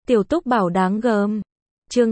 Tiểu Túc Bảo đáng gờm. Chương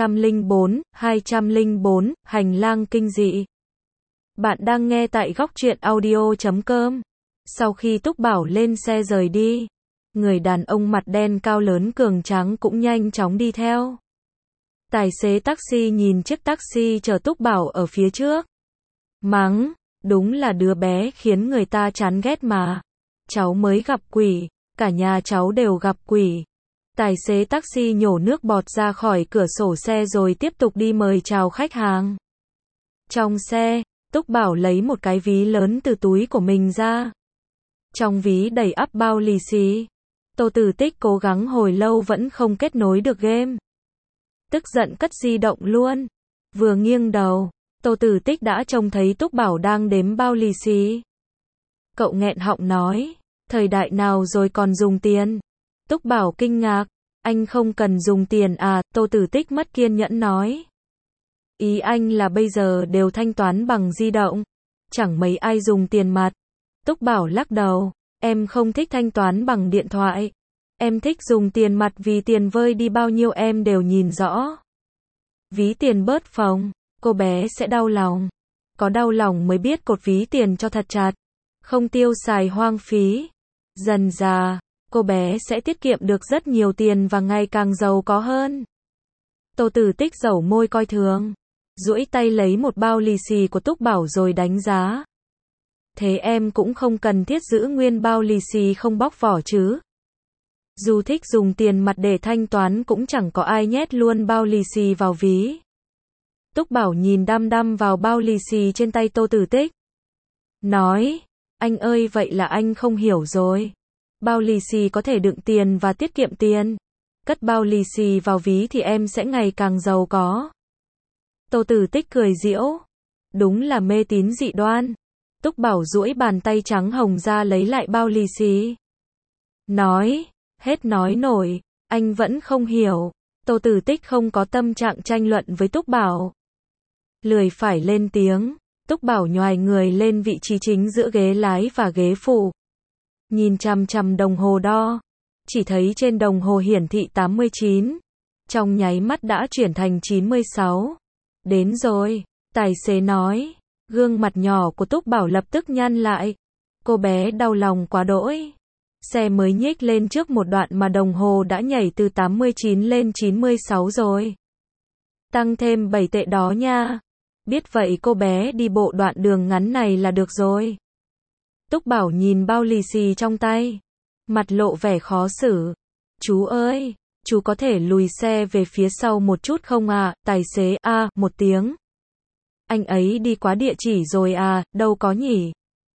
204, hành lang kinh dị. Bạn đang nghe tại góc truyện audio.com. Sau khi Túc Bảo lên xe rời đi, người đàn ông mặt đen cao lớn cường tráng cũng nhanh chóng đi theo. Tài xế taxi nhìn chiếc taxi chở Túc Bảo ở phía trước. Mắng, đúng là đứa bé khiến người ta chán ghét mà. Cháu mới gặp quỷ, cả nhà cháu đều gặp quỷ. Tài xế taxi nhổ nước bọt ra khỏi cửa sổ xe rồi tiếp tục đi mời chào khách hàng. Trong xe, Túc Bảo lấy một cái ví lớn từ túi của mình ra. Trong ví đầy ắp bao lì xì. Tô Tử Tích cố gắng hồi lâu vẫn không kết nối được game. Tức giận cất di động luôn. Vừa nghiêng đầu, Tô Tử Tích đã trông thấy Túc Bảo đang đếm bao lì xì. Cậu nghẹn họng nói, thời đại nào rồi còn dùng tiền? Túc Bảo kinh ngạc, anh không cần dùng tiền à? Tô Tử Tích mất kiên nhẫn nói. Ý anh là bây giờ đều thanh toán bằng di động, chẳng mấy ai dùng tiền mặt. Túc Bảo lắc đầu, em không thích thanh toán bằng điện thoại. Em thích dùng tiền mặt vì tiền vơi đi bao nhiêu em đều nhìn rõ. Ví tiền bớt phồng, cô bé sẽ đau lòng. Có đau lòng mới biết cột ví tiền cho thật chặt, không tiêu xài hoang phí. Dần dà, cô bé sẽ tiết kiệm được rất nhiều tiền và ngày càng giàu có hơn. Tô Tử Tích dẩu môi coi thường, duỗi tay lấy một bao lì xì của Túc Bảo rồi đánh giá. Thế em cũng không cần thiết giữ nguyên bao lì xì không bóc vỏ chứ? Dù thích dùng tiền mặt để thanh toán cũng chẳng có ai nhét luôn bao lì xì vào ví. Túc Bảo nhìn đăm đăm vào bao lì xì trên tay Tô Tử Tích. Nói, anh ơi vậy là anh không hiểu rồi. Bao lì xì có thể đựng tiền và tiết kiệm tiền. Cất bao lì xì vào ví thì em sẽ ngày càng giàu có. Tô Tử Tích cười giễu. Đúng là mê tín dị đoan. Túc Bảo duỗi bàn tay trắng hồng ra lấy lại bao lì xì. Nói, hết nói nổi, anh vẫn không hiểu. Tô Tử Tích không có tâm trạng tranh luận với Túc Bảo. Lười phải lên tiếng, Túc Bảo nhoài người lên vị trí chính giữa ghế lái và ghế phụ. Nhìn chằm chằm đồng hồ đo, chỉ thấy trên đồng hồ hiển thị 89. Trong nháy mắt đã chuyển thành 96. Đến rồi, tài xế nói. Gương mặt nhỏ của Túc Bảo lập tức nhăn lại. Cô bé đau lòng quá đỗi. Xe mới nhích lên trước một đoạn mà đồng hồ đã nhảy từ 89 lên 96 rồi. Tăng thêm 7 tệ đó nha. Biết vậy cô bé đi bộ đoạn đường ngắn này là được rồi. Túc Bảo nhìn bao lì xì trong tay, mặt lộ vẻ khó xử. Chú ơi, chú có thể lùi xe về phía sau một chút không à? Tài xế một tiếng. Anh ấy đi quá địa chỉ rồi à? Đâu có nhỉ?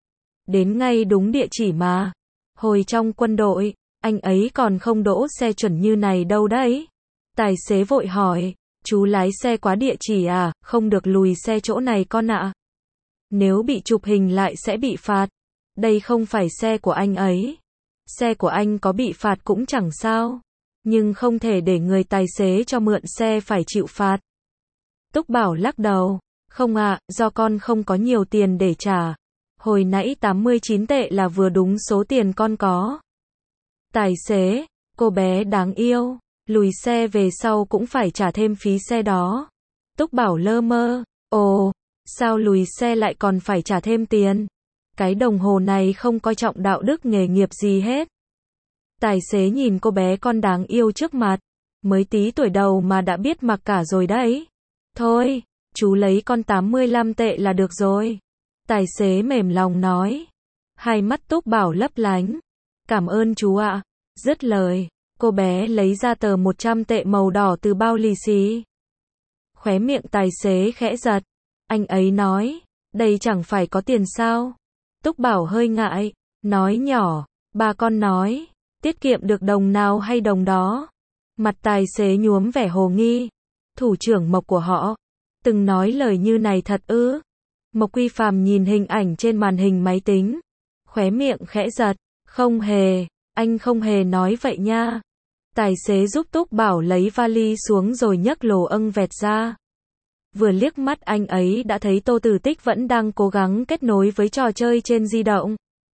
Đến ngay đúng địa chỉ mà. Hồi trong quân đội, anh ấy còn không đỗ xe chuẩn như này đâu đấy. Tài xế vội hỏi, chú lái xe quá địa chỉ à? Không được lùi xe chỗ này con ạ. Nếu bị chụp hình lại sẽ bị phạt. Đây không phải xe của anh ấy. Xe của anh có bị phạt cũng chẳng sao. Nhưng không thể để người tài xế cho mượn xe phải chịu phạt. Túc Bảo lắc đầu. Không ạ, do con không có nhiều tiền để trả. Hồi nãy 89 tệ là vừa đúng số tiền con có. Tài xế, cô bé đáng yêu. Lùi xe về sau cũng phải trả thêm phí xe đó. Túc Bảo lơ mơ. Ồ, sao lùi xe lại còn phải trả thêm tiền? Cái đồng hồ này không coi trọng đạo đức nghề nghiệp gì hết. Tài xế nhìn cô bé con đáng yêu trước mặt. Mới tí tuổi đầu mà đã biết mặc cả rồi đấy. Thôi, chú lấy con 85 tệ là được rồi. Tài xế mềm lòng nói. Hai mắt Túc Bảo lấp lánh. Cảm ơn chú ạ. Dứt lời, cô bé lấy ra tờ 100 tệ màu đỏ từ bao lì xì. Khóe miệng tài xế khẽ giật. Anh ấy nói, đây chẳng phải có tiền sao? Túc Bảo hơi ngại, nói nhỏ, ba con nói, tiết kiệm được đồng nào hay đồng đó. Mặt tài xế nhuốm vẻ hồ nghi. Thủ trưởng Mộc của họ từng nói lời như này thật ư? Mộc Quy Phàm nhìn hình ảnh trên màn hình máy tính, khóe miệng khẽ giật. Không hề, anh không hề nói vậy nha. Tài xế giúp Túc Bảo lấy vali xuống rồi nhấc lồ âng vẹt ra. Vừa liếc mắt anh ấy đã thấy Tô Tử Tích vẫn đang cố gắng kết nối với trò chơi trên di động.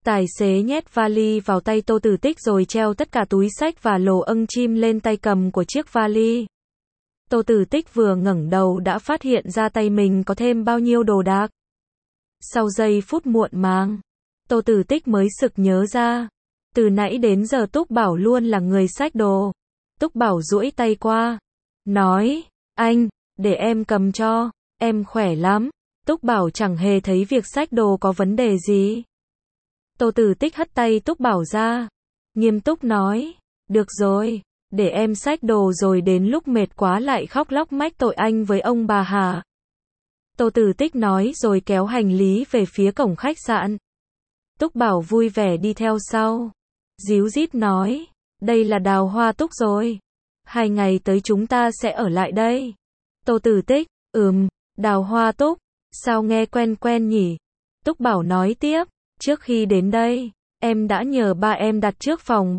Tài xế nhét vali vào tay Tô Tử Tích rồi treo tất cả túi xách và lồ âng chim lên tay cầm của chiếc vali. Tô Tử Tích vừa ngẩng đầu đã phát hiện ra tay mình có thêm bao nhiêu đồ đạc. Sau giây phút muộn màng, Tô Tử Tích mới sực nhớ ra. Từ nãy đến giờ Túc Bảo luôn là người xách đồ. Túc Bảo duỗi tay qua, nói, anh, để em cầm cho, em khỏe lắm. Túc Bảo chẳng hề thấy việc xách đồ có vấn đề gì. Tô Tử Tích hất tay Túc Bảo ra, nghiêm túc nói, được rồi, để em xách đồ rồi đến lúc mệt quá lại khóc lóc mách tội anh với ông bà hả? Tô Tử Tích nói rồi kéo hành lý về phía cổng khách sạn. Túc Bảo vui vẻ đi theo sau, díu dít nói, đây là Đào Hoa Túc rồi. 2 ngày tới chúng ta sẽ ở lại đây. Tô Tử Tích, Đào Hoa Túc, sao nghe quen quen nhỉ? Túc Bảo nói tiếp, trước khi đến đây, em đã nhờ ba em đặt trước phòng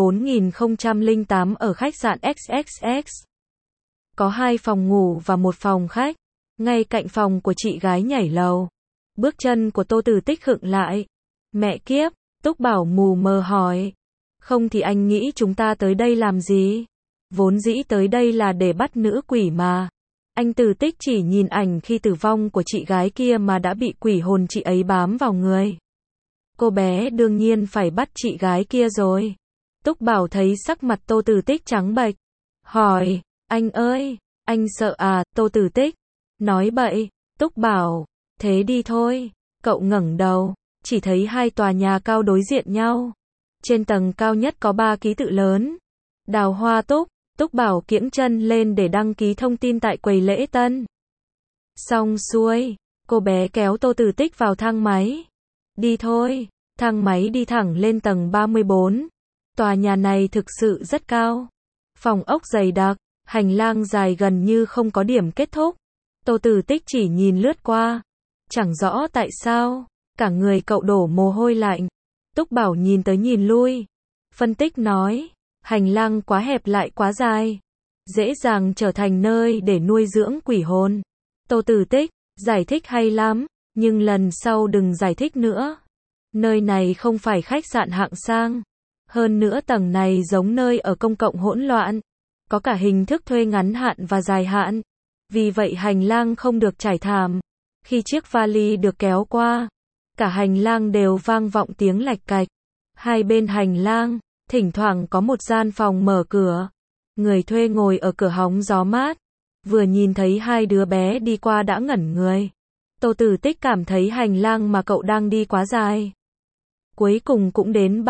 34.008 ở khách sạn XXX. Có 2 phòng ngủ và 1 phòng khách, ngay cạnh phòng của chị gái nhảy lầu. Bước chân của Tô Tử Tích khựng lại. Mẹ kiếp, Túc Bảo mù mờ hỏi. Không thì anh nghĩ chúng ta tới đây làm gì? Vốn dĩ tới đây là để bắt nữ quỷ mà. Anh Tử Tích chỉ nhìn ảnh khi tử vong của chị gái kia mà đã bị quỷ hồn chị ấy bám vào người. Cô bé đương nhiên phải bắt chị gái kia rồi. Túc Bảo thấy sắc mặt Tô Tử Tích trắng bệch, hỏi, anh ơi, anh sợ à? Tô Tử Tích nói bậy. Túc Bảo, thế đi thôi. Cậu ngẩng đầu, chỉ thấy 2 tòa nhà cao đối diện nhau. Trên tầng cao nhất có 3 ký tự lớn. Đào Hoa Túc. Túc Bảo kiễng chân lên để đăng ký thông tin tại quầy lễ tân. Xong xuôi, cô bé kéo Tô Tử Tích vào thang máy. Đi thôi. Thang máy đi thẳng lên tầng 34. Tòa nhà này thực sự rất cao. Phòng ốc dày đặc, hành lang dài gần như không có điểm kết thúc. Tô Tử Tích chỉ nhìn lướt qua. Chẳng rõ tại sao, cả người cậu đổ mồ hôi lạnh. Túc Bảo nhìn tới nhìn lui. Phân tích nói, hành lang quá hẹp lại quá dài. Dễ dàng trở thành nơi để nuôi dưỡng quỷ hồn. Tô Tử Tích, giải thích hay lắm, nhưng lần sau đừng giải thích nữa. Nơi này không phải khách sạn hạng sang. Hơn nữa tầng này giống nơi ở công cộng hỗn loạn. Có cả hình thức thuê ngắn hạn và dài hạn. Vì vậy hành lang không được trải thảm. Khi chiếc vali được kéo qua, cả hành lang đều vang vọng tiếng lạch cạch. Hai bên hành lang, thỉnh thoảng có một gian phòng mở cửa. Người thuê ngồi ở cửa hóng gió mát. Vừa nhìn thấy 2 đứa bé đi qua đã ngẩn người. Tô Tử Tích cảm thấy hành lang mà cậu đang đi quá dài. Cuối cùng cũng đến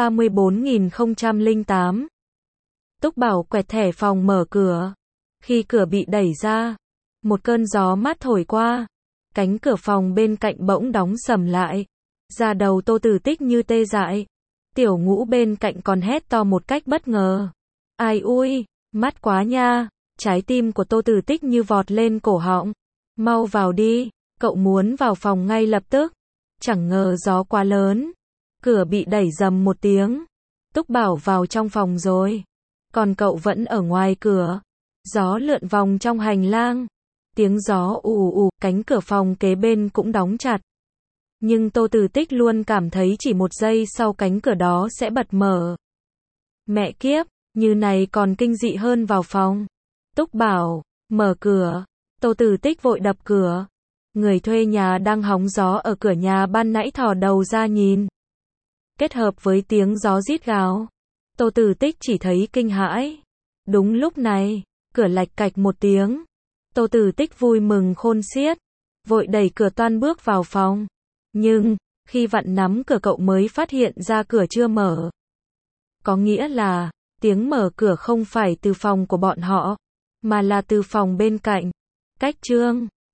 34.008. Túc Bảo quẹt thẻ phòng mở cửa. Khi cửa bị đẩy ra, một cơn gió mát thổi qua. Cánh cửa phòng bên cạnh bỗng đóng sầm lại. Da đầu Tô Tử Tích như tê dại. Tiểu Ngũ bên cạnh còn hét to một cách bất ngờ. Ai ui, mát quá nha. Trái tim của Tô Tử Tích như vọt lên cổ họng. Mau vào đi, cậu muốn vào phòng ngay lập tức. Chẳng ngờ gió quá lớn. Cửa bị đẩy rầm một tiếng. Túc Bảo vào trong phòng rồi. Còn cậu vẫn ở ngoài cửa. Gió lượn vòng trong hành lang. Tiếng gió ù ù, cánh cửa phòng kế bên cũng đóng chặt. Nhưng Tô Tử Tích luôn cảm thấy chỉ 1 giây sau cánh cửa đó sẽ bật mở. Mẹ kiếp, như này còn kinh dị hơn vào phòng. Túc Bảo, mở cửa. Tô Tử Tích vội đập cửa. Người thuê nhà đang hóng gió ở cửa nhà ban nãy thò đầu ra nhìn. Kết hợp với tiếng gió rít gào, Tô Tử Tích chỉ thấy kinh hãi. Đúng lúc này, cửa lạch cạch một tiếng. Tô Tử Tích vui mừng khôn xiết, vội đẩy cửa toan bước vào phòng. Nhưng, khi vặn nắm cửa cậu mới phát hiện ra cửa chưa mở. Có nghĩa là, tiếng mở cửa không phải từ phòng của bọn họ, mà là từ phòng bên cạnh. Cách chương